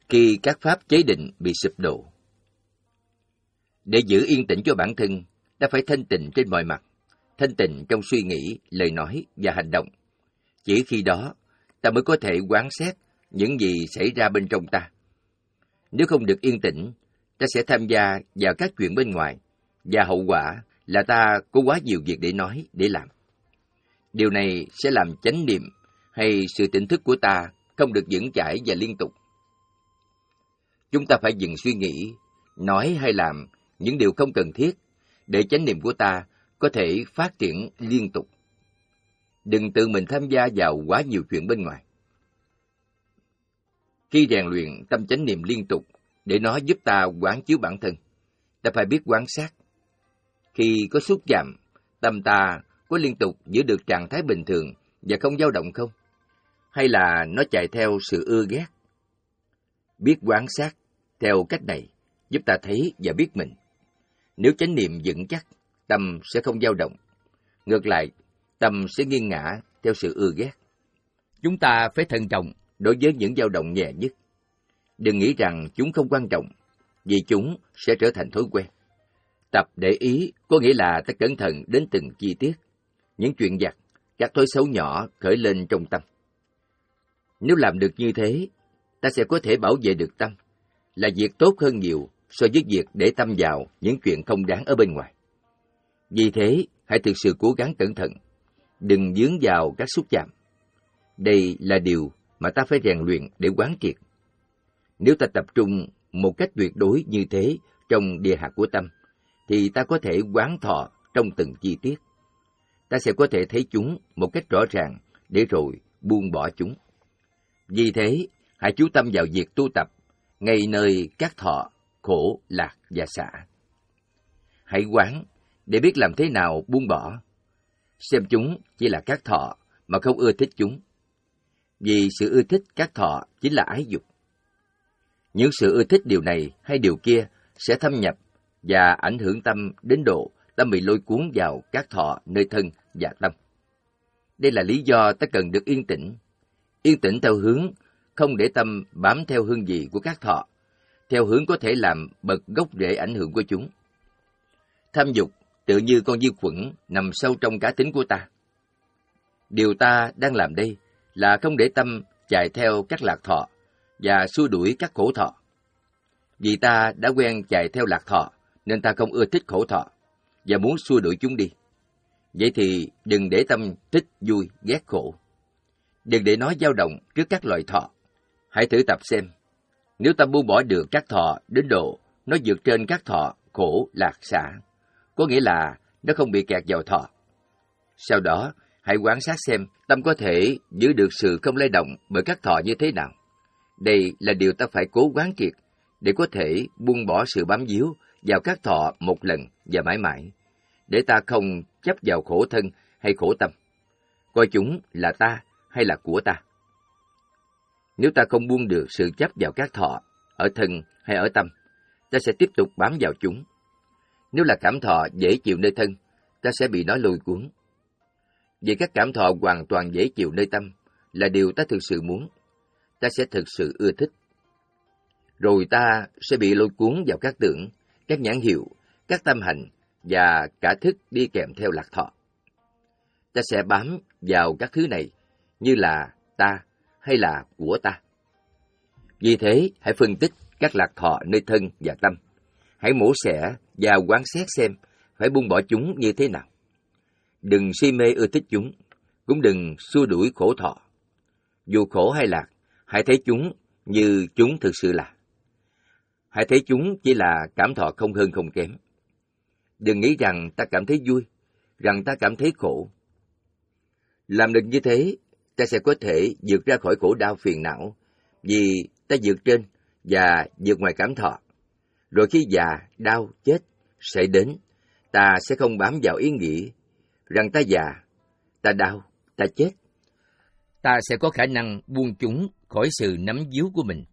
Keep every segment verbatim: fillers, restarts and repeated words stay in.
khi các pháp chế định bị sụp đổ. Để giữ yên tĩnh cho bản thân, ta phải thanh tịnh trên mọi mặt, thanh tịnh trong suy nghĩ, lời nói và hành động. Chỉ khi đó, ta mới có thể quán xét những gì xảy ra bên trong ta. Nếu không được yên tĩnh, ta sẽ tham gia vào các chuyện bên ngoài, và hậu quả là ta có quá nhiều việc để nói, để làm. Điều này sẽ làm chánh niệm hay sự tỉnh thức của ta không được vững chãi và liên tục. Chúng ta phải dừng suy nghĩ, nói hay làm những điều không cần thiết để chánh niệm của ta có thể phát triển liên tục. Đừng tự mình tham gia vào quá nhiều chuyện bên ngoài. Khi rèn luyện tâm chánh niệm liên tục để nó giúp ta quán chiếu bản thân, ta phải biết quan sát. Khi có xúc chạm, tâm ta có liên tục giữ được trạng thái bình thường và không dao động không? Hay là nó chạy theo sự ưa ghét? Biết quan sát theo cách này giúp ta thấy và biết mình. Nếu chánh niệm vững chắc, tâm sẽ không dao động. Ngược lại, tâm sẽ nghiêng ngã theo sự ưa ghét. Chúng ta phải thận trọng đối với những dao động nhẹ nhất. Đừng nghĩ rằng chúng không quan trọng, vì chúng sẽ trở thành thói quen. Tập để ý có nghĩa là ta cẩn thận đến từng chi tiết, những chuyện vặt, các thói xấu nhỏ khởi lên trong tâm. Nếu làm được như thế, ta sẽ có thể bảo vệ được tâm, là việc tốt hơn nhiều so với việc để tâm vào những chuyện không đáng ở bên ngoài. Vì thế, hãy thực sự cố gắng cẩn thận, đừng dướng vào các xúc chạm. Đây là điều mà ta phải rèn luyện để quán triệt. Nếu ta tập trung một cách tuyệt đối như thế trong địa hạt của tâm, thì ta có thể quán thọ trong từng chi tiết. Ta sẽ có thể thấy chúng một cách rõ ràng để rồi buông bỏ chúng. Vì thế, hãy chú tâm vào việc tu tập, ngay nơi các thọ, khổ, lạc và xả. Hãy quán để biết làm thế nào buông bỏ. Xem chúng chỉ là các thọ mà không ưa thích chúng. Vì sự ưa thích các thọ chính là ái dục. Những sự ưa thích điều này hay điều kia sẽ thâm nhập và ảnh hưởng tâm đến độ tâm bị lôi cuốn vào các thọ nơi thân và tâm. Đây là lý do ta cần được yên tĩnh. Yên tĩnh theo hướng không để tâm bám theo hương vị của các thọ, theo hướng có thể làm bật gốc rễ ảnh hưởng của chúng. Tham dục tự như con vi khuẩn nằm sâu trong cá tính của ta. Điều ta đang làm đây là không để tâm chạy theo các lạc thọ và xua đuổi các khổ thọ. Vì ta đã quen chạy theo lạc thọ nên ta không ưa thích khổ thọ và muốn xua đuổi chúng đi. Vậy thì đừng để tâm thích vui, ghét khổ. Đừng để nó dao động trước các loại thọ. Hãy thử tập xem. Nếu ta buông bỏ được các thọ đến độ nó vượt trên các thọ khổ, lạc, xả, có nghĩa là nó không bị kẹt vào thọ. Sau đó, hãy quan sát xem tâm có thể giữ được sự không lay động bởi các thọ như thế nào. Đây là điều ta phải cố quán triệt để có thể buông bỏ sự bám víu vào các thọ một lần và mãi mãi, để ta không chấp vào khổ thân hay khổ tâm, coi chúng là ta hay là của ta. Nếu ta không buông được sự chấp vào các thọ, ở thân hay ở tâm, ta sẽ tiếp tục bám vào chúng. Nếu là cảm thọ dễ chịu nơi thân, ta sẽ bị nó lôi cuốn. Vì các cảm thọ hoàn toàn dễ chịu nơi tâm là điều ta thực sự muốn, ta sẽ thực sự ưa thích. Rồi ta sẽ bị lôi cuốn vào các tưởng, các nhãn hiệu, các tâm hành và cả thức đi kèm theo lạc thọ. Ta sẽ bám vào các thứ này như là ta hay là của ta. Vì thế, hãy phân tích các lạc thọ nơi thân và tâm. Hãy mổ xẻ và quan sát xem phải buông bỏ chúng như thế nào. Đừng si mê ưa thích chúng, cũng đừng xua đuổi khổ thọ. Dù khổ hay lạc, hãy thấy chúng như chúng thực sự là. Hãy thấy chúng chỉ là cảm thọ không hơn không kém. Đừng nghĩ rằng ta cảm thấy vui, rằng ta cảm thấy khổ. Làm được như thế, ta sẽ có thể vượt ra khỏi khổ đau phiền não, vì ta vượt trên và vượt ngoài cảm thọ. Rồi khi già, đau, chết sẽ đến, ta sẽ không bám vào ý nghĩ rằng ta già, ta đau, ta chết. Ta sẽ có khả năng buông chúng khỏi sự nắm víu của mình.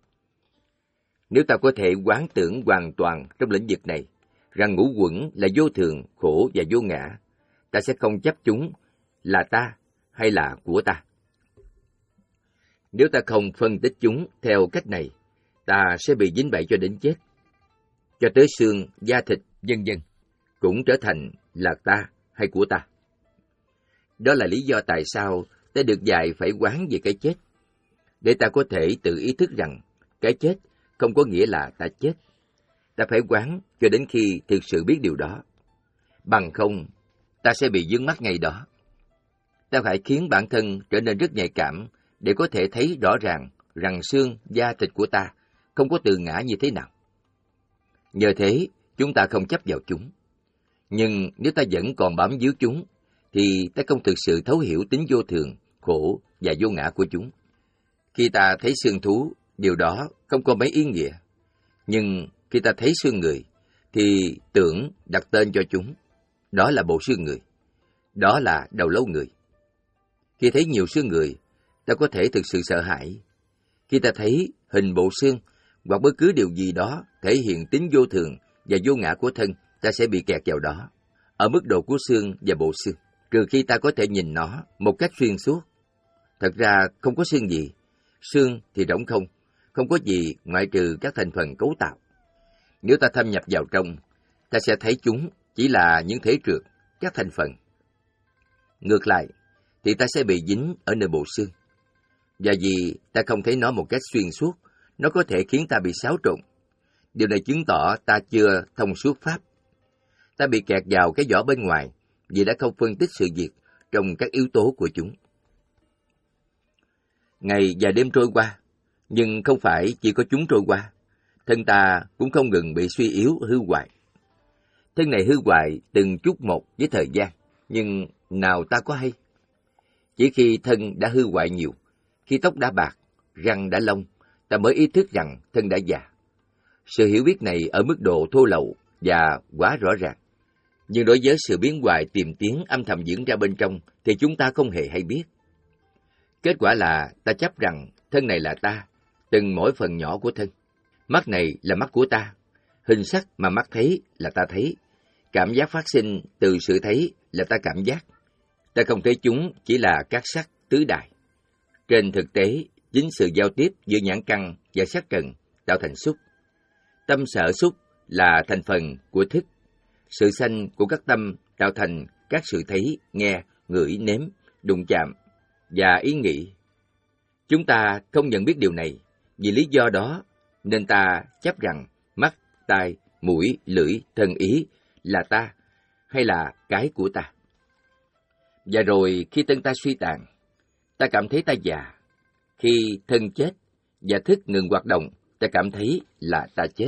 Nếu ta có thể quán tưởng hoàn toàn trong lĩnh vực này, rằng ngũ uẩn là vô thường, khổ và vô ngã, ta sẽ không chấp chúng là ta hay là của ta. Nếu ta không phân tích chúng theo cách này, ta sẽ bị dính bẫy cho đến chết. Cho tới xương, da thịt, vân vân cũng trở thành là ta hay của ta. Đó là lý do tại sao ta được dạy phải quán về cái chết, để ta có thể tự ý thức rằng cái chết không có nghĩa là ta chết. Ta phải quán cho đến khi thực sự biết điều đó. Bằng không, ta sẽ bị vướng mắc ngay đó. Ta phải khiến bản thân trở nên rất nhạy cảm để có thể thấy rõ ràng rằng xương, da thịt của ta không có từ ngã như thế nào. Nhờ thế, chúng ta không chấp vào chúng. Nhưng nếu ta vẫn còn bám víu chúng, thì ta không thực sự thấu hiểu tính vô thường, khổ và vô ngã của chúng. Khi ta thấy xương thú, điều đó không có mấy ý nghĩa. Nhưng khi ta thấy xương người, thì tưởng đặt tên cho chúng. Đó là bộ xương người. Đó là đầu lâu người. Khi thấy nhiều xương người, ta có thể thực sự sợ hãi. Khi ta thấy hình bộ xương, hoặc bất cứ điều gì đó thể hiện tính vô thường và vô ngã của thân, ta sẽ bị kẹt vào đó, ở mức độ của xương và bộ xương, trừ khi ta có thể nhìn nó một cách xuyên suốt. Thật ra không có xương gì, xương thì rỗng không, không có gì ngoại trừ các thành phần cấu tạo. Nếu ta thâm nhập vào trong, ta sẽ thấy chúng chỉ là những thể trượt, các thành phần. Ngược lại, thì ta sẽ bị dính ở nơi bộ xương. Và vì ta không thấy nó một cách xuyên suốt, nó có thể khiến ta bị xáo trộn. Điều này chứng tỏ ta chưa thông suốt pháp. Ta bị kẹt vào cái vỏ bên ngoài vì đã không phân tích sự việc trong các yếu tố của chúng. Ngày và đêm trôi qua, nhưng không phải chỉ có chúng trôi qua. Thân ta cũng không ngừng bị suy yếu hư hoại. Thân này hư hoại từng chút một với thời gian, nhưng nào ta có hay. Chỉ khi thân đã hư hoại nhiều, khi tóc đã bạc, răng đã lông, ta mới ý thức rằng thân đã già. Sự hiểu biết này ở mức độ thô lậu và quá rõ ràng. Nhưng đối với sự biến hoại tiềm tiến âm thầm diễn ra bên trong thì chúng ta không hề hay biết. Kết quả là ta chấp rằng thân này là ta, từng mỗi phần nhỏ của thân. Mắt này là mắt của ta, hình sắc mà mắt thấy là ta thấy, cảm giác phát sinh từ sự thấy là ta cảm giác. Ta không thấy chúng chỉ là các sắc tứ đại. Trên thực tế, chính sự giao tiếp giữa nhãn căn và sắc trần tạo thành xúc. Tâm sở xúc là thành phần của thức. Sự sanh của các tâm tạo thành các sự thấy, nghe, ngửi, nếm, đụng chạm và ý nghĩ. Chúng ta không nhận biết điều này, vì lý do đó nên ta chấp rằng mắt, tai, mũi, lưỡi, thân ý là ta hay là cái của ta. Và rồi khi thân ta suy tàn, ta cảm thấy ta già. Khi thân chết và thức ngừng hoạt động, ta cảm thấy là ta chết.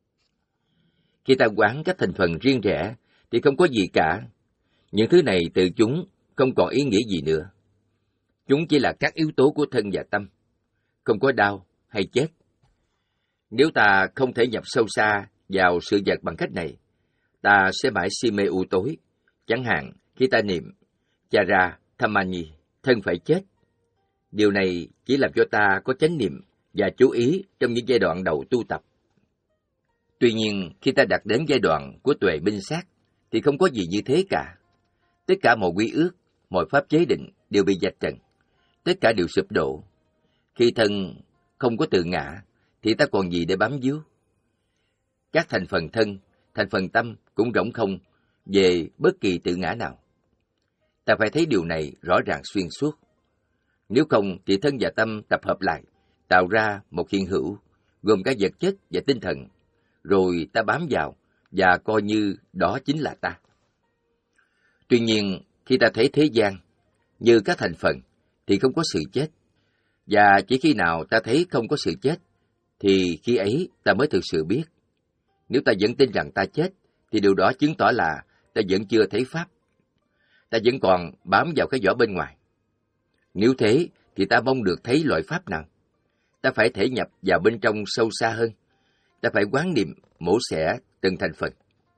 Khi ta quán các thành phần riêng rẽ thì không có gì cả. Những thứ này từ chúng không còn ý nghĩa gì nữa. Chúng chỉ là các yếu tố của thân và tâm, không có đau hay chết. Nếu ta không thể nhập sâu xa vào sự vật bằng cách này, ta sẽ mãi si mê u tối. Chẳng hạn khi ta niệm Chara Thamani, thân phải chết. Điều này chỉ làm cho ta có chánh niệm và chú ý trong những giai đoạn đầu tu tập. Tuy nhiên, khi ta đạt đến giai đoạn của tuệ minh sát, thì không có gì như thế cả. Tất cả mọi quy ước, mọi pháp chế định đều bị vạch trần. Tất cả đều sụp đổ. Khi thân không có tự ngã, thì ta còn gì để bám víu? Các thành phần thân, thành phần tâm cũng rỗng không về bất kỳ tự ngã nào. Ta phải thấy điều này rõ ràng xuyên suốt. Nếu không thì thân và tâm tập hợp lại, tạo ra một hiện hữu, gồm cả vật chất và tinh thần, rồi ta bám vào và coi như đó chính là ta. Tuy nhiên, khi ta thấy thế gian như các thành phần, thì không có sự chết. Và chỉ khi nào ta thấy không có sự chết, thì khi ấy ta mới thực sự biết. Nếu ta vẫn tin rằng ta chết, thì điều đó chứng tỏ là ta vẫn chưa thấy Pháp. Ta vẫn còn bám vào cái vỏ bên ngoài. Nếu thế, thì ta mong được thấy loại Pháp nào? Ta phải thể nhập vào bên trong sâu xa hơn. Ta phải quán niệm, mổ xẻ từng thành phần.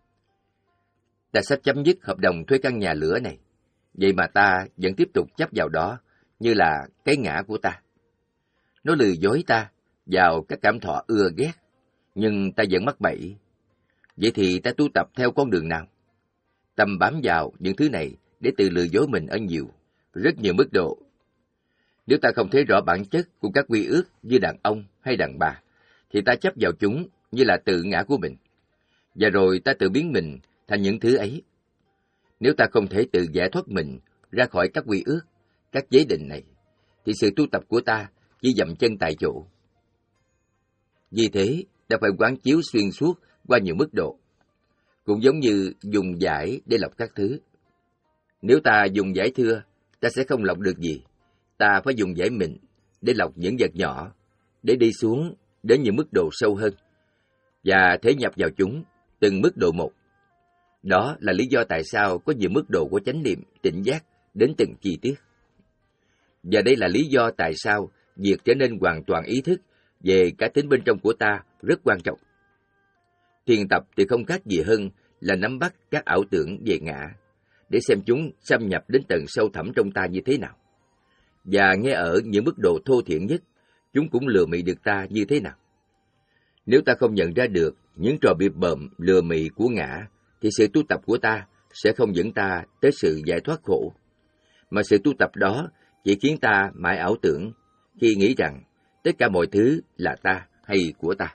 Ta sắp chấm dứt hợp đồng thuê căn nhà lửa này. Vậy mà ta vẫn tiếp tục chấp vào đó như là cái ngã của ta. Nó lừa dối ta vào các cảm thọ ưa ghét, nhưng ta vẫn mắc bẫy. Vậy thì ta tu tập theo con đường nào? Tâm bám vào những thứ này để tự lừa dối mình ở nhiều, rất nhiều mức độ. Nếu ta không thấy rõ bản chất của các quy ước như đàn ông hay đàn bà, thì ta chấp vào chúng như là tự ngã của mình, và rồi ta tự biến mình thành những thứ ấy. Nếu ta không thể tự giải thoát mình ra khỏi các quy ước, các giới định này, thì sự tu tập của ta chỉ dậm chân tại chỗ. Vì thế, ta phải quán chiếu xuyên suốt qua nhiều mức độ, cũng giống như dùng dải để lọc các thứ. Nếu ta dùng dải thưa, ta sẽ không lọc được gì. Ta phải dùng dải mịn để lọc những vật nhỏ, để đi xuống đến những mức độ sâu hơn, và thế nhập vào chúng từng mức độ một. Đó là lý do tại sao có nhiều mức độ của chánh niệm, tỉnh giác đến từng chi tiết. Và đây là lý do tại sao việc trở nên hoàn toàn ý thức về cá tính bên trong của ta rất quan trọng. Thiền tập thì không khác gì hơn là nắm bắt các ảo tưởng về ngã, để xem chúng xâm nhập đến tầng sâu thẳm trong ta như thế nào. Và nghe ở những mức độ thô thiển nhất, chúng cũng lừa mị được ta như thế nào. Nếu ta không nhận ra được những trò bịp bợm lừa mị của ngã, thì sự tu tập của ta sẽ không dẫn ta tới sự giải thoát khổ, mà sự tu tập đó chỉ khiến ta mãi ảo tưởng khi nghĩ rằng tất cả mọi thứ là ta hay của ta.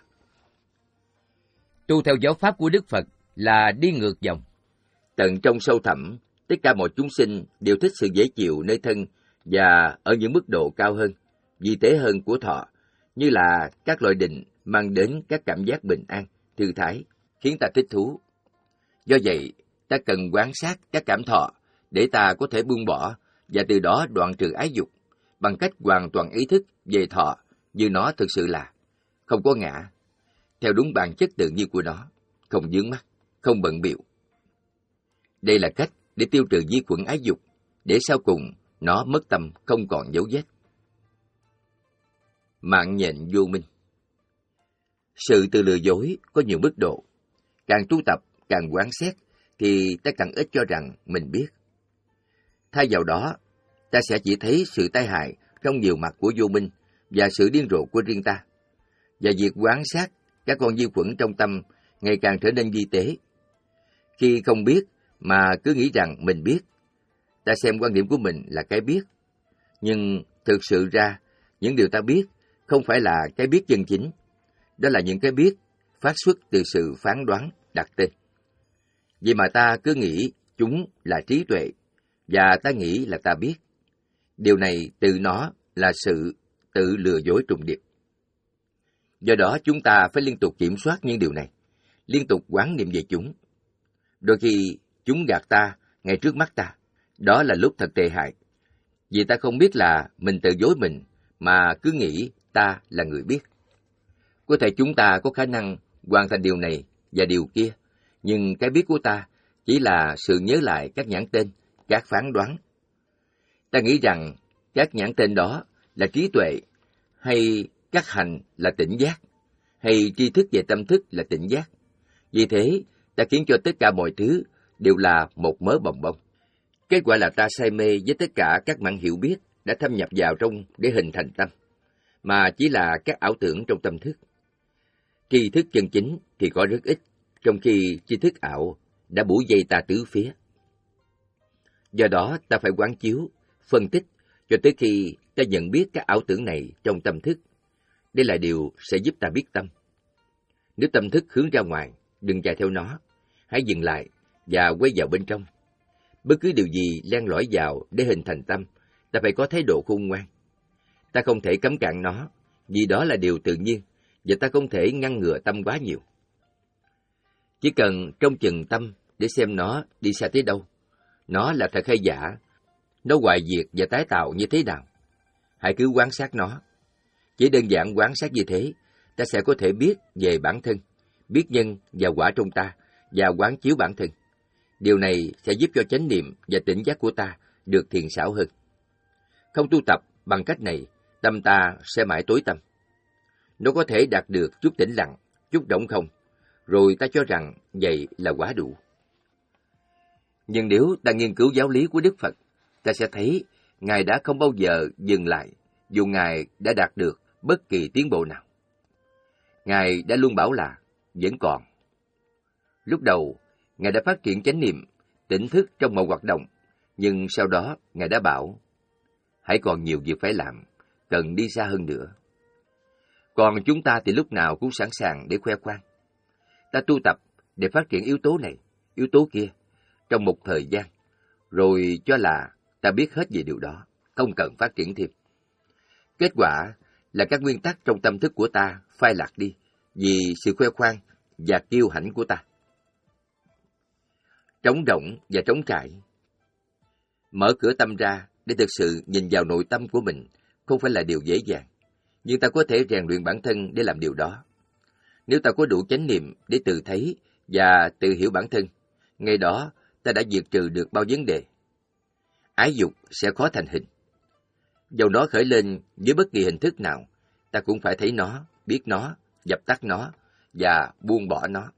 Tu theo giáo pháp của Đức Phật là đi ngược dòng. Tận trong sâu thẳm, tất cả mọi chúng sinh đều thích sự dễ chịu nơi thân và ở những mức độ cao hơn, vi tế hơn của thọ, như là các loại định mang đến các cảm giác bình an, thư thái, khiến ta thích thú. Do vậy, ta cần quan sát các cảm thọ để ta có thể buông bỏ và từ đó đoạn trừ ái dục bằng cách hoàn toàn ý thức về thọ như nó thực sự là, không có ngã, theo đúng bản chất tự nhiên của nó, không vướng mắc, không bận bịu. Đây là cách để tiêu trừ vi khuẩn ái dục, để sau cùng nó mất tâm không còn dấu vết. Mạng nhện vô minh. Sự tự lừa dối có nhiều mức độ. Càng tu tập, càng quán xét, thì ta càng ít cho rằng mình biết. Thay vào đó, ta sẽ chỉ thấy sự tai hại trong nhiều mặt của vô minh và sự điên rồ của riêng ta. Và việc quán sát các con vi khuẩn trong tâm ngày càng trở nên vi tế. Khi không biết mà cứ nghĩ rằng mình biết, ta xem quan điểm của mình là cái biết. Nhưng thực sự ra, những điều ta biết không phải là cái biết chân chính. Đó là những cái biết phát xuất từ sự phán đoán, đặt tên. Vì mà ta cứ nghĩ chúng là trí tuệ, và ta nghĩ là ta biết. Điều này từ nó là sự tự lừa dối trùng điệp. Do đó chúng ta phải liên tục kiểm soát những điều này, liên tục quán niệm về chúng. Đôi khi chúng gạt ta ngay trước mắt ta. Đó là lúc thật tệ hại. Vì ta không biết là mình tự dối mình, mà cứ nghĩ ta là người biết. Có thể chúng ta có khả năng hoàn thành điều này và điều kia, nhưng cái biết của ta chỉ là sự nhớ lại các nhãn tên, các phán đoán. Ta nghĩ rằng các nhãn tên đó là trí tuệ, hay các hành là tỉnh giác, hay tri thức về tâm thức là tỉnh giác. Vì thế, ta khiến cho tất cả mọi thứ đều là một mớ bồng bông. Kết quả là ta say mê với tất cả các mảng hiểu biết đã thâm nhập vào trong để hình thành tâm, mà chỉ là các ảo tưởng trong tâm thức. Tri thức chân chính thì có rất ít, trong khi tri thức ảo đã bủa vây ta tứ phía. Do đó ta phải quán chiếu, phân tích cho tới khi ta nhận biết các ảo tưởng này trong tâm thức. Đây là điều sẽ giúp ta biết tâm. Nếu tâm thức hướng ra ngoài, đừng chạy theo nó, hãy dừng lại và quay vào bên trong. Bất cứ điều gì len lỏi vào để hình thành tâm, ta phải có thái độ khôn ngoan. Ta không thể cấm cản nó, vì đó là điều tự nhiên, và ta không thể ngăn ngừa tâm quá nhiều. Chỉ cần trông chừng tâm để xem nó đi xa tới đâu, nó là thật hay giả, nó hoại diệt và tái tạo như thế nào. Hãy cứ quan sát nó. Chỉ đơn giản quan sát như thế, ta sẽ có thể biết về bản thân, biết nhân và quả trong ta, và quán chiếu bản thân. Điều này sẽ giúp cho chánh niệm và tỉnh giác của ta được thiện xảo hơn. Không tu tập bằng cách này, tâm ta sẽ mãi tối tăm. Nó có thể đạt được chút tĩnh lặng, chút rỗng không, rồi ta cho rằng vậy là quá đủ. Nhưng nếu ta nghiên cứu giáo lý của Đức Phật, ta sẽ thấy Ngài đã không bao giờ dừng lại, dù Ngài đã đạt được bất kỳ tiến bộ nào. Ngài đã luôn bảo là vẫn còn. Lúc đầu, Ngài đã phát triển chánh niệm, tỉnh thức trong mọi hoạt động, nhưng sau đó Ngài đã bảo, hãy còn nhiều việc phải làm, cần đi xa hơn nữa. Còn chúng ta thì lúc nào cũng sẵn sàng để khoe khoang. Ta tu tập để phát triển yếu tố này, yếu tố kia, trong một thời gian, rồi cho là ta biết hết về điều đó, không cần phát triển thêm. Kết quả là các nguyên tắc trong tâm thức của ta phai lạc đi vì sự khoe khoang và kiêu hãnh của ta. Trống rỗng và trống trải. Mở cửa tâm ra để thực sự nhìn vào nội tâm của mình không phải là điều dễ dàng, nhưng ta có thể rèn luyện bản thân để làm điều đó. Nếu ta có đủ chánh niệm để tự thấy và tự hiểu bản thân, ngày đó ta đã diệt trừ được bao vấn đề. Ái dục sẽ khó thành hình. Dầu nó khởi lên với bất kỳ hình thức nào, ta cũng phải thấy nó, biết nó, dập tắt nó và buông bỏ nó.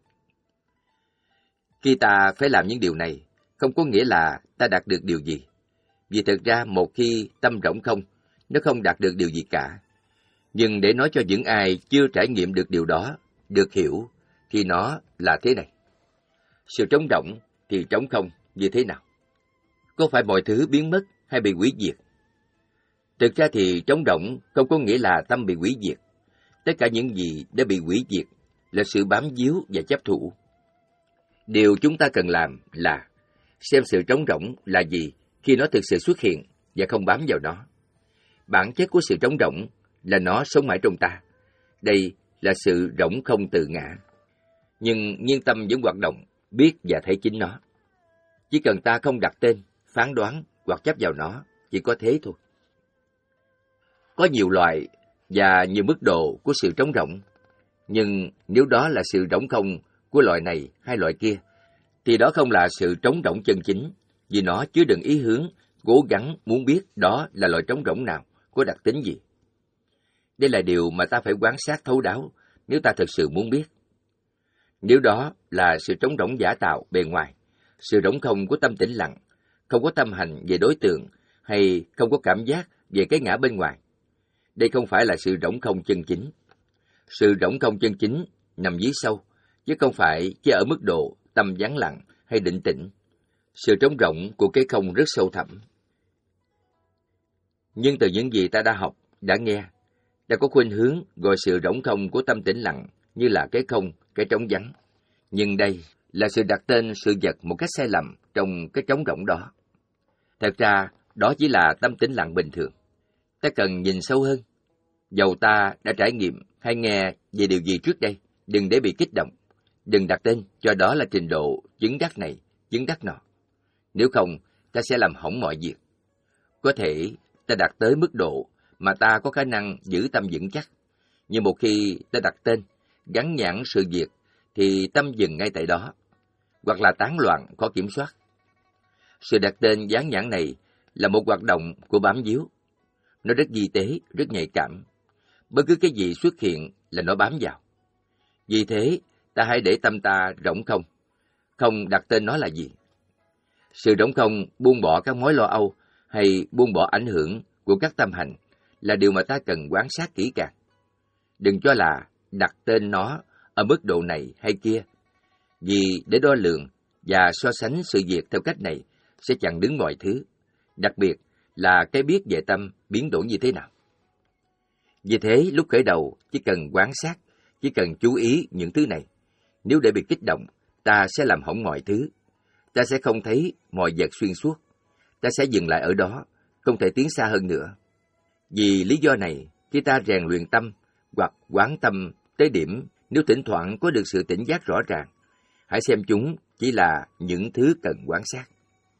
Khi ta phải làm những điều này, không có nghĩa là ta đạt được điều gì. Vì thực ra một khi tâm rỗng không, nó không đạt được điều gì cả. Nhưng để nói cho những ai chưa trải nghiệm được điều đó, được hiểu, thì nó là thế này. Sự trống rỗng thì trống không như thế nào? Có phải mọi thứ biến mất hay bị hủy diệt? Thực ra thì trống rỗng không có nghĩa là tâm bị hủy diệt. Tất cả những gì đã bị hủy diệt là sự bám víu và chấp thủ. Điều chúng ta cần làm là xem sự trống rỗng là gì khi nó thực sự xuất hiện và không bám vào nó. Bản chất của sự trống rỗng là nó sống mãi trong ta. Đây là sự rỗng không tự ngã. Nhưng nhiên tâm vẫn hoạt động, biết và thấy chính nó. Chỉ cần ta không đặt tên, phán đoán hoặc chấp vào nó, chỉ có thế thôi. Có nhiều loại và nhiều mức độ của sự trống rỗng. Nhưng nếu đó là sự rỗng không của loại này hay loại kia, thì đó không là sự trống rỗng chân chính, vì nó chứa đựng ý hướng, cố gắng muốn biết đó là loại trống rỗng nào, có đặc tính gì. Đây là điều mà ta phải quan sát thấu đáo nếu ta thực sự muốn biết. Nếu đó là sự trống rỗng giả tạo bề ngoài, sự rỗng không của tâm tĩnh lặng, không có tâm hành về đối tượng hay không có cảm giác về cái ngã bên ngoài, đây không phải là sự rỗng không chân chính. Sự rỗng không chân chính nằm dưới sâu, chứ không phải chỉ ở mức độ tâm vắng lặng hay định tĩnh. Sự trống rỗng của cái không rất sâu thẳm. Nhưng từ những gì ta đã học, đã nghe, đã có khuynh hướng gọi sự rỗng không của tâm tĩnh lặng như là cái không, cái trống vắng. Nhưng đây là sự đặt tên sự vật một cách sai lầm trong cái trống rỗng đó. Thật ra, đó chỉ là tâm tĩnh lặng bình thường. Ta cần nhìn sâu hơn. Dầu ta đã trải nghiệm hay nghe về điều gì trước đây, đừng để bị kích động. Đừng đặt tên cho đó là trình độ chứng đắc này, chứng đắc nọ. Nếu không, ta sẽ làm hỏng mọi việc. Có thể ta đạt tới mức độ mà ta có khả năng giữ tâm vững chắc. Nhưng một khi ta đặt tên, gắn nhãn sự việc, thì tâm dừng ngay tại đó, hoặc là tán loạn, khó kiểm soát. Sự đặt tên dán nhãn này là một hoạt động của bám víu. Nó rất vi tế, rất nhạy cảm. Bất cứ cái gì xuất hiện là nó bám vào. Vì thế, ta hãy để tâm ta rỗng không, không đặt tên nó là gì. Sự rỗng không buông bỏ các mối lo âu hay buông bỏ ảnh hưởng của các tâm hành là điều mà ta cần quan sát kỹ càng. Đừng cho là đặt tên nó ở mức độ này hay kia, vì để đo lường và so sánh sự việc theo cách này sẽ chặn đứng mọi thứ, đặc biệt là cái biết về tâm biến đổi như thế nào. Vì thế, lúc khởi đầu chỉ cần quan sát, chỉ cần chú ý những thứ này. Nếu để bị kích động, ta sẽ làm hỏng mọi thứ. Ta sẽ không thấy mọi vật xuyên suốt. Ta sẽ dừng lại ở đó, không thể tiến xa hơn nữa. Vì lý do này, khi ta rèn luyện tâm hoặc quán tâm tới điểm, nếu thỉnh thoảng có được sự tỉnh giác rõ ràng, hãy xem chúng chỉ là những thứ cần quan sát.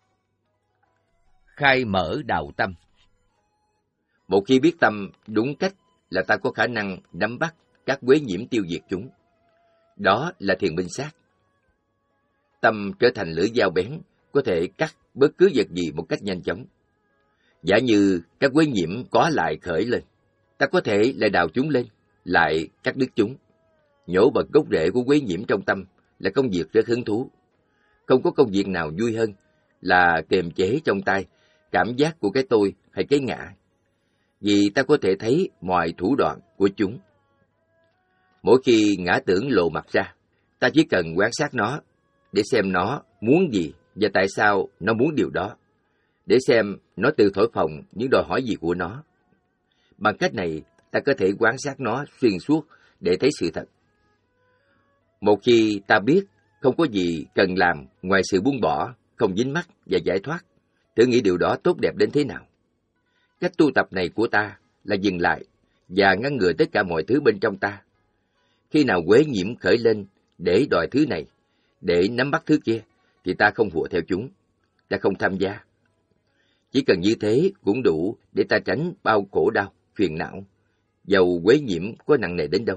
Khai mở đạo tâm. Một khi biết tâm đúng cách là ta có khả năng nắm bắt các quế nhiễm tiêu diệt chúng. Đó là thiền minh sát. Tâm trở thành lưỡi dao bén, có thể cắt bất cứ vật gì một cách nhanh chóng. Giả như các quế nhiễm có lại khởi lên, ta có thể lại đào chúng lên, lại cắt đứt chúng. Nhổ bật gốc rễ của quế nhiễm trong tâm là công việc rất hứng thú. Không có công việc nào vui hơn là kiềm chế trong tay cảm giác của cái tôi hay cái ngã, vì ta có thể thấy mọi thủ đoạn của chúng. Mỗi khi ngã tưởng lộ mặt ra, ta chỉ cần quan sát nó để xem nó muốn gì và tại sao nó muốn điều đó, để xem nó tự thổi phồng những đòi hỏi gì của nó. Bằng cách này, ta có thể quan sát nó xuyên suốt để thấy sự thật. Một khi ta biết không có gì cần làm ngoài sự buông bỏ, không dính mắc và giải thoát, thử nghĩ điều đó tốt đẹp đến thế nào. Cách tu tập này của ta là dừng lại và ngăn ngừa tất cả mọi thứ bên trong ta. Khi nào uế nhiễm khởi lên để đòi thứ này, để nắm bắt thứ kia, thì ta không hùa theo chúng, ta không tham gia. Chỉ cần như thế cũng đủ để ta tránh bao khổ đau, phiền não, dầu uế nhiễm có nặng nề đến đâu.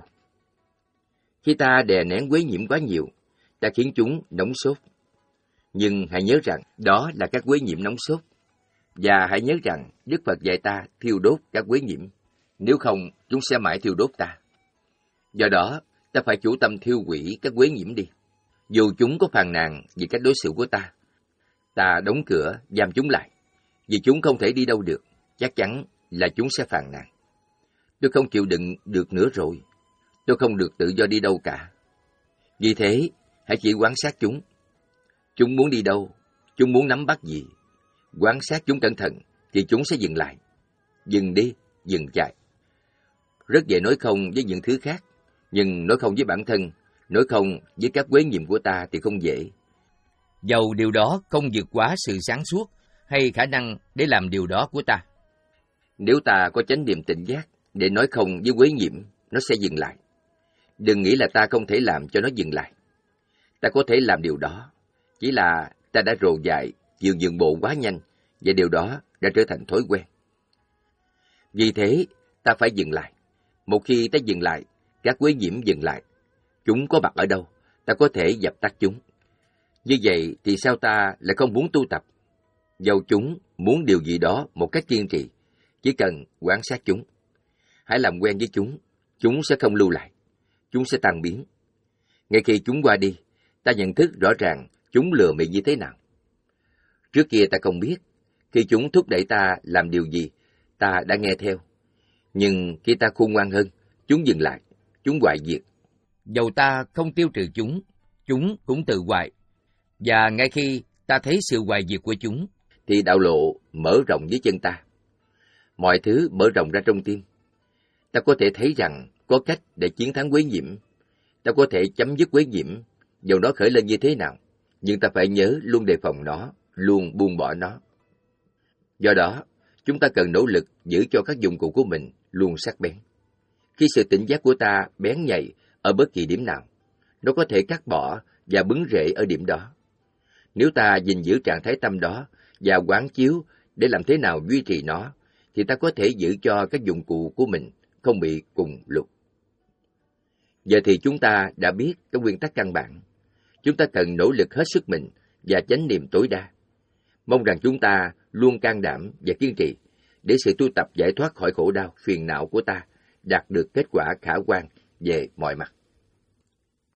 Khi ta đè nén uế nhiễm quá nhiều, ta khiến chúng nóng sốt. Nhưng hãy nhớ rằng đó là các uế nhiễm nóng sốt. Và hãy nhớ rằng Đức Phật dạy ta thiêu đốt các uế nhiễm, nếu không chúng sẽ mãi thiêu đốt ta. Do đó, ta phải chủ tâm thiêu hủy các uế nhiễm đi. Dù chúng có phàn nàn vì cách đối xử của ta, ta đóng cửa, giam chúng lại. Vì chúng không thể đi đâu được, chắc chắn là chúng sẽ phàn nàn. Tôi không chịu đựng được nữa rồi. Tôi không được tự do đi đâu cả. Vì thế, hãy chỉ quan sát chúng. Chúng muốn đi đâu, chúng muốn nắm bắt gì. Quan sát chúng cẩn thận, thì chúng sẽ dừng lại. Dừng đi, dừng chạy. Rất dễ nói không với những thứ khác, nhưng nói không với bản thân, nói không với các uế nhiễm của ta thì không dễ. Dầu điều đó không vượt quá sự sáng suốt hay khả năng để làm điều đó của ta. Nếu ta có chánh niệm tỉnh giác để nói không với uế nhiễm, nó sẽ dừng lại. Đừng nghĩ là ta không thể làm cho nó dừng lại. Ta có thể làm điều đó, chỉ là ta đã rồ dại, chịu nhượng bộ quá nhanh, và điều đó đã trở thành thói quen. Vì thế, ta phải dừng lại. Một khi ta dừng lại, các uế nhiễm dừng lại. Chúng có mặt ở đâu, ta có thể dập tắt chúng. Như vậy thì sao ta lại không muốn tu tập? Dầu chúng muốn điều gì đó một cách kiên trì, chỉ cần quan sát chúng. Hãy làm quen với chúng, chúng sẽ không lưu lại. Chúng sẽ tan biến. Ngay khi chúng qua đi, ta nhận thức rõ ràng chúng lừa mình như thế nào. Trước kia ta không biết, khi chúng thúc đẩy ta làm điều gì, ta đã nghe theo. Nhưng khi ta khôn ngoan hơn, chúng dừng lại, chúng hoại diệt. Dầu ta không tiêu trừ chúng, chúng cũng tự hoại. Và ngay khi ta thấy sự hoại diệt của chúng, thì đạo lộ mở rộng dưới chân ta. Mọi thứ mở rộng ra trong tim. Ta có thể thấy rằng có cách để chiến thắng uế nhiễm. Ta có thể chấm dứt uế nhiễm, dầu nó khởi lên như thế nào. Nhưng ta phải nhớ luôn đề phòng nó, luôn buông bỏ nó. Do đó, chúng ta cần nỗ lực giữ cho các dụng cụ của mình luôn sắc bén. Khi sự tỉnh giác của ta bén nhạy ở bất kỳ điểm nào, nó có thể cắt bỏ và bứng rễ ở điểm đó. Nếu ta gìn giữ trạng thái tâm đó và quán chiếu để làm thế nào duy trì nó, thì ta có thể giữ cho các dụng cụ của mình không bị cùng lục. Giờ thì chúng ta đã biết các nguyên tắc căn bản. Chúng ta cần nỗ lực hết sức mình và chánh niệm tối đa. Mong rằng chúng ta luôn can đảm và kiên trì để sự tu tập giải thoát khỏi khổ đau, phiền não của ta đạt được kết quả khả quan về mọi mặt.